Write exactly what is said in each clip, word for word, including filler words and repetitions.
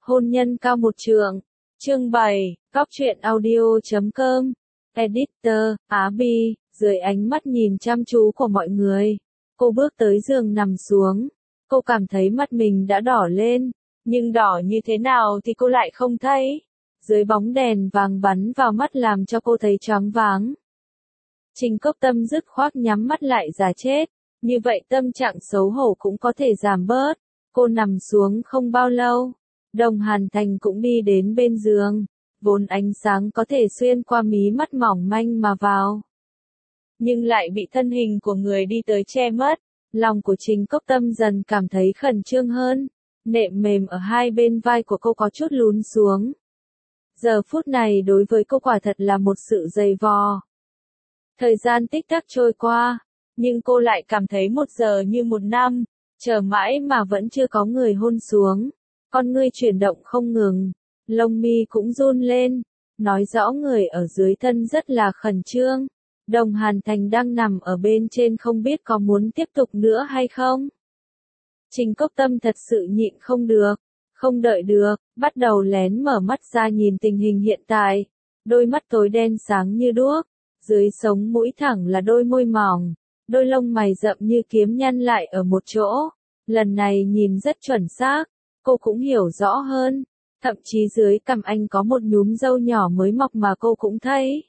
Hôn nhân cao một trượng. Chương bảy, Cóc truyện audio chấm com. Editor, Á Bi, dưới ánh mắt nhìn chăm chú của mọi người. Cô bước tới giường nằm xuống. Cô cảm thấy mắt mình đã đỏ lên. Nhưng đỏ như thế nào thì cô lại không thấy. Dưới bóng đèn vàng bắn vào mắt làm cho cô thấy choáng váng. Trình Cốc Tâm dứt khoát nhắm mắt lại giả chết. Như vậy tâm trạng xấu hổ cũng có thể giảm bớt. Cô nằm xuống không bao lâu. Đồng Hàn Thành cũng đi đến bên giường. Vốn ánh sáng có thể xuyên qua mí mắt mỏng manh mà vào. Nhưng lại bị thân hình của người đi tới che mất. Lòng của Trình Cốc Tâm dần cảm thấy khẩn trương hơn. Nệm mềm ở hai bên vai của cô có chút lún xuống. Giờ phút này đối với cô quả thật là một sự dày vò. Thời gian tích tắc trôi qua. Nhưng cô lại cảm thấy một giờ như một năm. Chờ mãi mà vẫn chưa có người hôn xuống. Con ngươi chuyển động không ngừng. Lông mi cũng run lên. Nói rõ người ở dưới thân rất là khẩn trương. Đồng Hàn Thành đang nằm ở bên trên không biết có muốn tiếp tục nữa hay không. Trình Cốc Tâm thật sự nhịn không được. Không đợi được. Bắt đầu lén mở mắt ra nhìn tình hình hiện tại. Đôi mắt tối đen sáng như đuốc. Dưới sống mũi thẳng là đôi môi mỏng. Đôi lông mày rậm như kiếm nhăn lại ở một chỗ. Lần này nhìn rất chuẩn xác. Cô cũng hiểu rõ hơn. Thậm chí dưới cằm anh có một nhúm râu nhỏ mới mọc mà cô cũng thấy.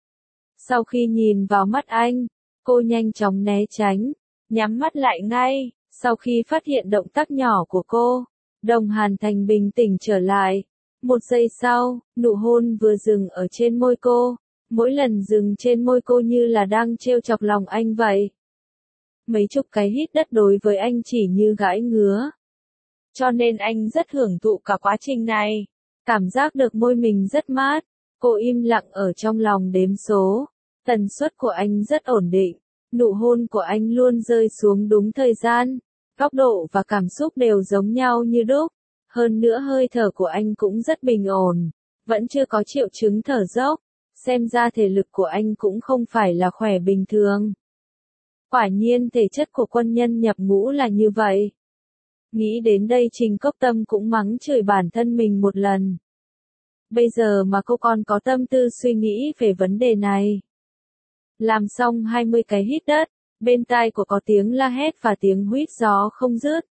Sau khi nhìn vào mắt anh, cô nhanh chóng né tránh, nhắm mắt lại ngay. Sau khi phát hiện động tác nhỏ của cô, Đồng Hàn Thành bình tĩnh trở lại. Một giây sau, nụ hôn vừa dừng ở trên môi cô. Mỗi lần dừng trên môi cô như là đang trêu chọc lòng anh vậy. Mấy chục cái hít đất đối với anh chỉ như gãi ngứa. Cho nên anh rất hưởng thụ cả quá trình này. Cảm giác được môi mình rất mát. Cô im lặng ở trong lòng đếm số. Tần suất của anh rất ổn định. Nụ hôn của anh luôn rơi xuống đúng thời gian. Góc độ và cảm xúc đều giống nhau như đúc. Hơn nữa hơi thở của anh cũng rất bình ổn. Vẫn chưa có triệu chứng thở dốc. Xem ra thể lực của anh cũng không phải là khỏe bình thường. Quả nhiên thể chất của quân nhân nhập ngũ là như vậy. Nghĩ đến đây Trình Cốc Tâm cũng mắng chửi bản thân mình một lần. Bây giờ mà cô còn có tâm tư suy nghĩ về vấn đề này. Làm xong hai mươi cái hít đất, bên tai của có tiếng la hét và tiếng huýt gió không dứt.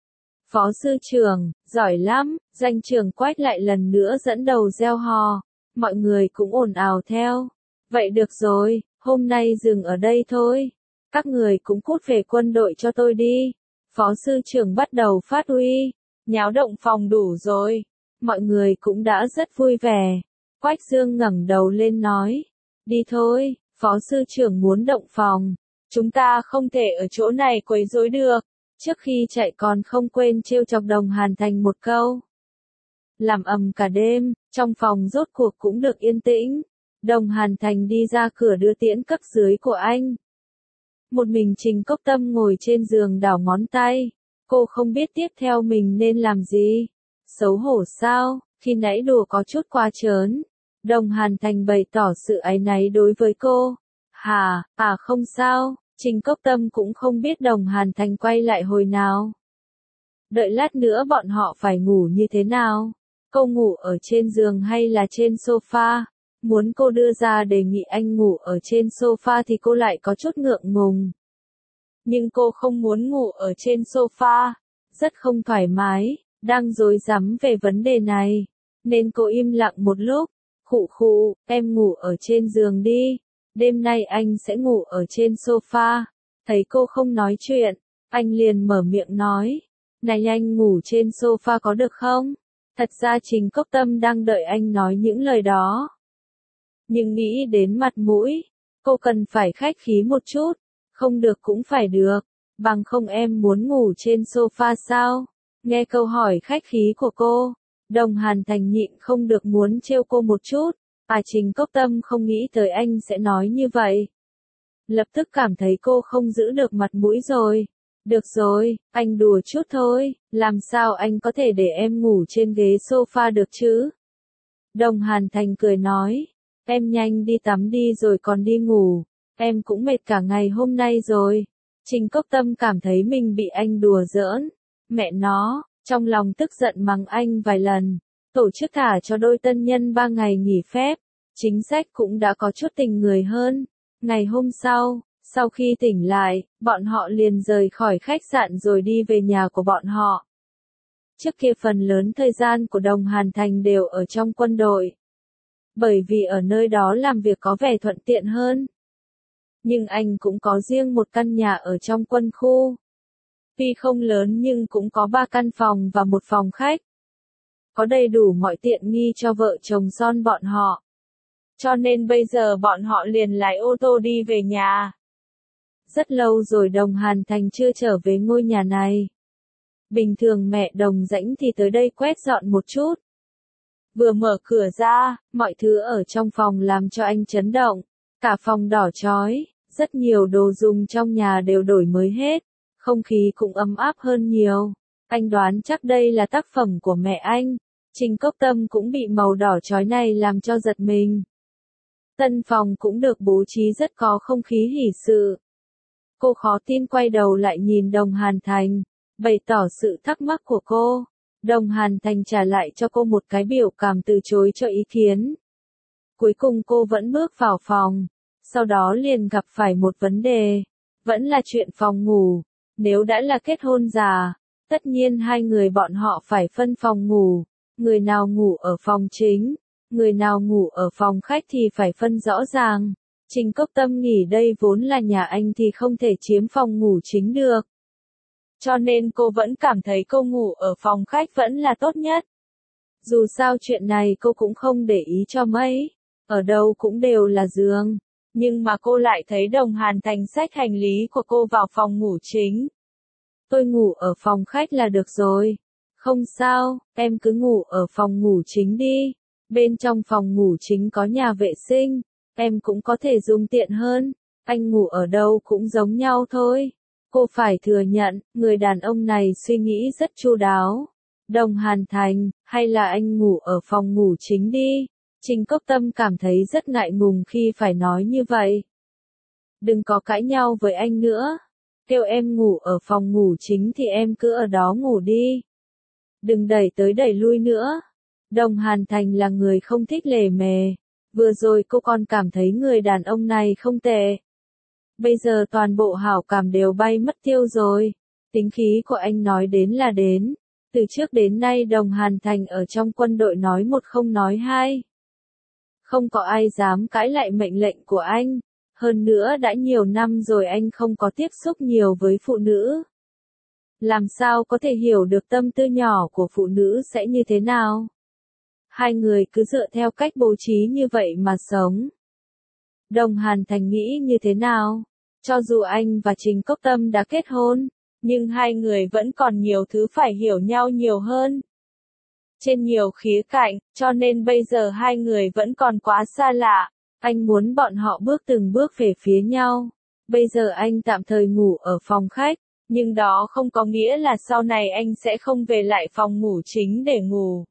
Phó sư trưởng, giỏi lắm, danh trưởng Quách lại lần nữa dẫn đầu reo hò. Mọi người cũng ồn ào theo. Vậy được rồi, hôm nay dừng ở đây thôi. Các người cũng cút về quân đội cho tôi đi. Phó sư trưởng bắt đầu phát uy. Nháo động phòng đủ rồi. Mọi người cũng đã rất vui vẻ. Quách Dương ngẩng đầu lên nói. Đi thôi, phó sư trưởng muốn động phòng. Chúng ta không thể ở chỗ này quấy rối được. Trước khi chạy còn không quên trêu chọc Đồng Hàn Thành một câu. Làm ầm cả đêm, trong phòng rốt cuộc cũng được yên tĩnh. Đồng Hàn Thành đi ra cửa đưa tiễn cấp dưới của anh. Một mình Trình Cốc Tâm ngồi trên giường đảo ngón tay. Cô không biết tiếp theo mình nên làm gì. Xấu hổ sao, khi nãy đùa có chút quá trớn. Đồng Hàn Thành bày tỏ sự áy náy đối với cô. Hà, à không sao, Trình Cốc Tâm cũng không biết Đồng Hàn Thành quay lại hồi nào. Đợi lát nữa bọn họ phải ngủ như thế nào? Cô ngủ ở trên giường hay là trên sofa? Muốn cô đưa ra đề nghị anh ngủ ở trên sofa thì cô lại có chút ngượng ngùng. Nhưng cô không muốn ngủ ở trên sofa. Rất không thoải mái, đang rối rắm về vấn đề này. Nên cô im lặng một lúc. Khụ khụ, em ngủ ở trên giường đi. Đêm nay anh sẽ ngủ ở trên sofa. Thấy cô không nói chuyện, anh liền mở miệng nói. Này anh ngủ trên sofa có được không? Thật ra Trình Cốc Tâm đang đợi anh nói những lời đó. Nhưng nghĩ đến mặt mũi, cô cần phải khách khí một chút. Không được cũng phải được. Bằng không em muốn ngủ trên sofa sao? Nghe câu hỏi khách khí của cô, Đồng Hàn Thành nhịn không được muốn trêu cô một chút. À Trình Cốc Tâm không nghĩ tới anh sẽ nói như vậy. Lập tức cảm thấy cô không giữ được mặt mũi rồi. Được rồi, anh đùa chút thôi, làm sao anh có thể để em ngủ trên ghế sofa được chứ? Đồng Hàn Thành cười nói, em nhanh đi tắm đi rồi còn đi ngủ, em cũng mệt cả ngày hôm nay rồi. Trình Cốc Tâm cảm thấy mình bị anh đùa giỡn, mẹ nó, Trong lòng tức giận mắng anh vài lần, tổ chức thả cho đôi tân nhân ba ngày nghỉ phép, chính sách cũng đã có chút tình người hơn. Ngày hôm sau, sau khi tỉnh lại, bọn họ liền rời khỏi khách sạn rồi đi về nhà của bọn họ. Trước kia phần lớn thời gian của Đồng Hàn Thành đều ở trong quân đội. Bởi vì ở nơi đó làm việc có vẻ thuận tiện hơn. Nhưng anh cũng có riêng một căn nhà ở trong quân khu. Tuy không lớn nhưng cũng có ba căn phòng và một phòng khách. Có đầy đủ mọi tiện nghi cho vợ chồng son bọn họ. Cho nên bây giờ bọn họ liền lái ô tô đi về nhà. Rất lâu rồi Đồng Hàn Thành chưa trở về ngôi nhà này. Bình thường mẹ Đồng Dãnh thì tới đây quét dọn một chút. Vừa mở cửa ra, mọi thứ ở trong phòng làm cho anh chấn động. Cả phòng đỏ chói, rất nhiều đồ dùng trong nhà đều đổi mới hết. Không khí cũng ấm áp hơn nhiều. Anh đoán chắc đây là tác phẩm của mẹ anh. Trình Cốc Tâm cũng bị màu đỏ chói này làm cho giật mình. Tân phòng cũng được bố trí rất có không khí hỉ sự. Cô khó tin quay đầu lại nhìn Đồng Hàn Thành, bày tỏ sự thắc mắc của cô. Đồng Hàn Thành trả lại cho cô một cái biểu cảm từ chối cho ý kiến. Cuối cùng cô vẫn bước vào phòng, sau đó liền gặp phải một vấn đề, vẫn là chuyện phòng ngủ. Nếu đã là kết hôn già, tất nhiên hai người bọn họ phải phân phòng ngủ, người nào ngủ ở phòng chính, người nào ngủ ở phòng khách thì phải phân rõ ràng. Trình Cốc Tâm nghĩ đây vốn là nhà anh thì không thể chiếm phòng ngủ chính được. Cho nên cô vẫn cảm thấy cô ngủ ở phòng khách vẫn là tốt nhất. Dù sao chuyện này cô cũng không để ý cho mấy, ở đâu cũng đều là giường. Nhưng mà cô lại thấy Đồng Hàn Thành xách hành lý của cô vào phòng ngủ chính. Tôi ngủ ở phòng khách là được rồi. Không sao, em cứ ngủ ở phòng ngủ chính đi. Bên trong phòng ngủ chính có nhà vệ sinh, em cũng có thể dùng tiện hơn. Anh ngủ ở đâu cũng giống nhau thôi. Cô phải thừa nhận, người đàn ông này suy nghĩ rất chu đáo. Đồng Hàn Thành, hay là anh ngủ ở phòng ngủ chính đi. Trình Cốc Tâm cảm thấy rất ngại ngùng khi phải nói như vậy. Đừng có cãi nhau với anh nữa. Kêu em ngủ ở phòng ngủ chính thì em cứ ở đó ngủ đi. Đừng đẩy tới đẩy lui nữa. Đồng Hàn Thành là người không thích lề mề. Vừa rồi cô còn cảm thấy người đàn ông này không tệ. Bây giờ toàn bộ hảo cảm đều bay mất tiêu rồi. Tính khí của anh nói đến là đến. Từ trước đến nay Đồng Hàn Thành ở trong quân đội nói một không nói hai. Không có ai dám cãi lại mệnh lệnh của anh. Hơn nữa đã nhiều năm rồi anh không có tiếp xúc nhiều với phụ nữ. Làm sao có thể hiểu được tâm tư nhỏ của phụ nữ sẽ như thế nào? Hai người cứ dựa theo cách bố trí như vậy mà sống. Đồng Hàn Thành nghĩ như thế nào? Cho dù anh và Trình Cốc Tâm đã kết hôn, nhưng hai người vẫn còn nhiều thứ phải hiểu nhau nhiều hơn. Trên nhiều khía cạnh, cho nên bây giờ hai người vẫn còn quá xa lạ. Anh muốn bọn họ bước từng bước về phía nhau. Bây giờ anh tạm thời ngủ ở phòng khách, nhưng đó không có nghĩa là sau này anh sẽ không về lại phòng ngủ chính để ngủ.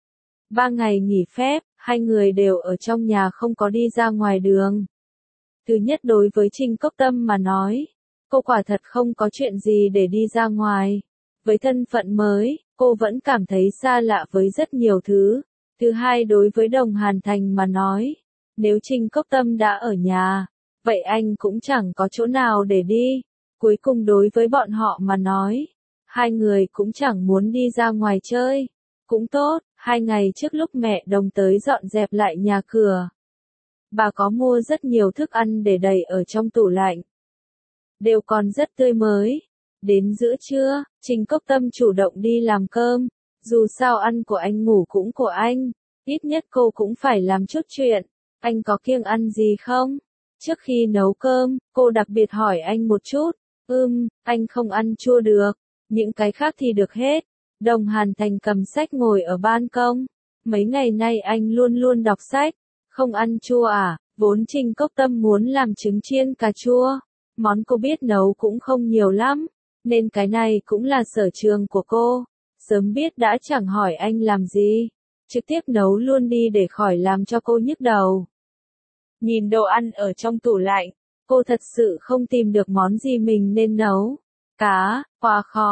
Ba ngày nghỉ phép, hai người đều ở trong nhà không có đi ra ngoài đường. Thứ nhất đối với Trình Cốc Tâm mà nói, cô quả thật không có chuyện gì để đi ra ngoài. Với thân phận mới, cô vẫn cảm thấy xa lạ với rất nhiều thứ. Thứ hai đối với Đồng Hàn Thành mà nói, nếu Trình Cốc Tâm đã ở nhà, vậy anh cũng chẳng có chỗ nào để đi. Cuối cùng đối với bọn họ mà nói, hai người cũng chẳng muốn đi ra ngoài chơi. Cũng tốt, hai ngày trước lúc mẹ Đồng tới dọn dẹp lại nhà cửa, bà có mua rất nhiều thức ăn để đầy ở trong tủ lạnh. Đều còn rất tươi mới. Đến giữa trưa, Trình Cốc Tâm chủ động đi làm cơm. Dù sao ăn của anh ngủ cũng của anh, ít nhất cô cũng phải làm chút chuyện. Anh có kiêng ăn gì không? Trước khi nấu cơm, cô đặc biệt hỏi anh một chút. Ừm, anh không ăn chua được, những cái khác thì được hết. Đồng Hàn Thành cầm sách ngồi ở ban công. Mấy ngày nay anh luôn luôn đọc sách. Không ăn chua à? Vốn Trình Cốc Tâm muốn làm trứng chiên cà chua. Món cô biết nấu cũng không nhiều lắm, nên cái này cũng là sở trường của cô. Sớm biết đã chẳng hỏi anh làm gì, trực tiếp nấu luôn đi để khỏi làm cho cô nhức đầu. Nhìn đồ ăn ở trong tủ lạnh, cô thật sự không tìm được món gì mình nên nấu. Cá, quá khó,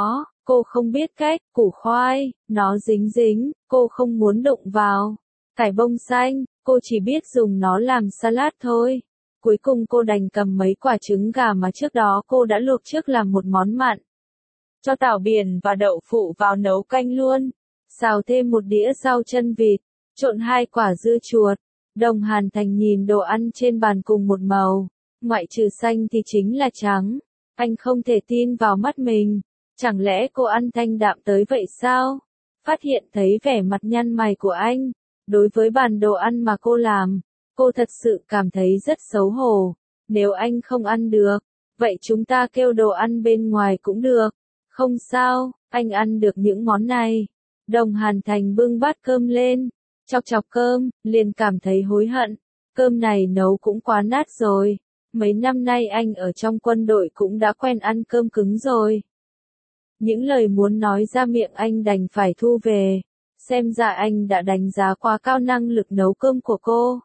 cô không biết cách, củ khoai, nó dính dính, cô không muốn đụng vào. Cải bông xanh, cô chỉ biết dùng nó làm salad thôi. Cuối cùng cô đành cầm mấy quả trứng gà mà trước đó cô đã luộc trước làm một món mặn. Cho tảo biển và đậu phụ vào nấu canh luôn. Xào thêm một đĩa rau chân vịt, trộn hai quả dưa chuột. Đồng Hàn Thành nhìn đồ ăn trên bàn cùng một màu, ngoại trừ xanh thì chính là trắng. Anh không thể tin vào mắt mình. Chẳng lẽ cô ăn thanh đạm tới vậy sao? Phát hiện thấy vẻ mặt nhăn mày của anh. Đối với bàn đồ ăn mà cô làm, cô thật sự cảm thấy rất xấu hổ. Nếu anh không ăn được, vậy chúng ta kêu đồ ăn bên ngoài cũng được. Không sao, anh ăn được những món này. Đồng Hàn Thành bưng bát cơm lên, chọc chọc cơm, liền cảm thấy hối hận. Cơm này nấu cũng quá nát rồi. Mấy năm nay anh ở trong quân đội cũng đã quen ăn cơm cứng rồi. Những lời muốn nói ra miệng anh đành phải thu về. Xem ra anh đã đánh giá quá cao năng lực nấu cơm của cô.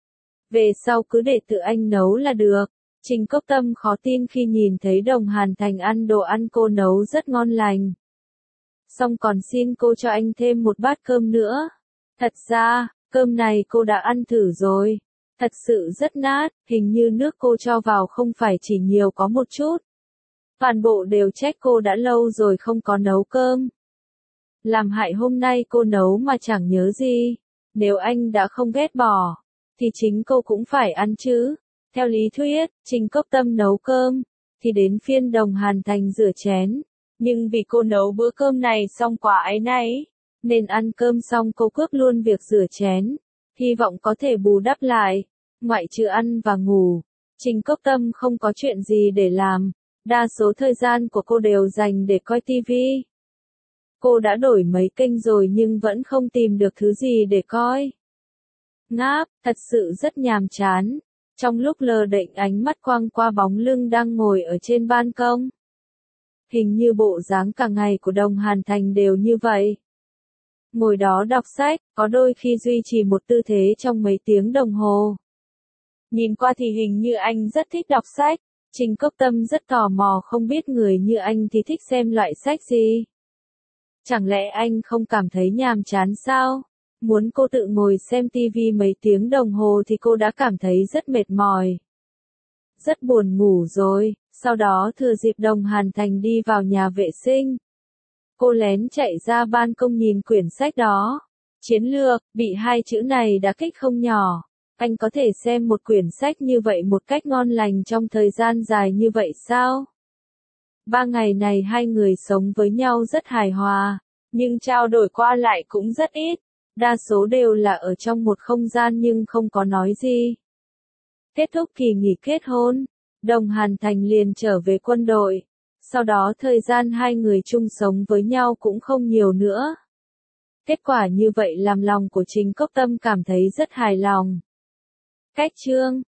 Về sau cứ để tự anh nấu là được. Trình Cốc Tâm khó tin khi nhìn thấy Đồng Hàn Thành ăn đồ ăn cô nấu rất ngon lành. Xong còn xin cô cho anh thêm một bát cơm nữa. Thật ra, cơm này cô đã ăn thử rồi. Thật sự rất nát, hình như nước cô cho vào không phải chỉ nhiều có một chút. Toàn bộ đều trách cô đã lâu rồi không có nấu cơm. Làm hại hôm nay cô nấu mà chẳng nhớ gì. Nếu anh đã không ghét bỏ, thì chính cô cũng phải ăn chứ. Theo lý thuyết, Trình Cốc Tâm nấu cơm, thì đến phiên Đồng Hàn Thành rửa chén. Nhưng vì cô nấu bữa cơm này xong quá áy náy, nên ăn cơm xong cô cướp luôn việc rửa chén. Hy vọng có thể bù đắp lại. Ngoại trừ ăn và ngủ, Trình Cốc Tâm không có chuyện gì để làm. Đa số thời gian của cô đều dành để coi tivi. Cô đã đổi mấy kênh rồi nhưng vẫn không tìm được thứ gì để coi. Ngáp, thật sự rất nhàm chán. Trong lúc lờ đễnh ánh mắt quăng qua bóng lưng đang ngồi ở trên ban công. Hình như bộ dáng cả ngày của Đồng Hàn Thành đều như vậy. Ngồi đó đọc sách, có đôi khi duy trì một tư thế trong mấy tiếng đồng hồ. Nhìn qua thì hình như anh rất thích đọc sách. Trình Cốc Tâm rất tò mò không biết người như anh thì thích xem loại sách gì. Chẳng lẽ anh không cảm thấy nhàm chán sao? Muốn cô tự ngồi xem tivi mấy tiếng đồng hồ thì cô đã cảm thấy rất mệt mỏi. Rất buồn ngủ rồi, sau đó thừa dịp Đồng Hàn Thành đi vào nhà vệ sinh. Cô lén chạy ra ban công nhìn quyển sách đó. Chiến lược, bị hai chữ này đã kích không nhỏ. Anh có thể xem một quyển sách như vậy một cách ngon lành trong thời gian dài như vậy sao? Ba ngày này hai người sống với nhau rất hài hòa, nhưng trao đổi qua lại cũng rất ít. Đa số đều là ở trong một không gian nhưng không có nói gì. Kết thúc kỳ nghỉ kết hôn, Đồng Hàn Thành liền trở về quân đội. Sau đó thời gian hai người chung sống với nhau cũng không nhiều nữa. Kết quả như vậy làm lòng của Trình Cốc Tâm cảm thấy rất hài lòng. Cách chương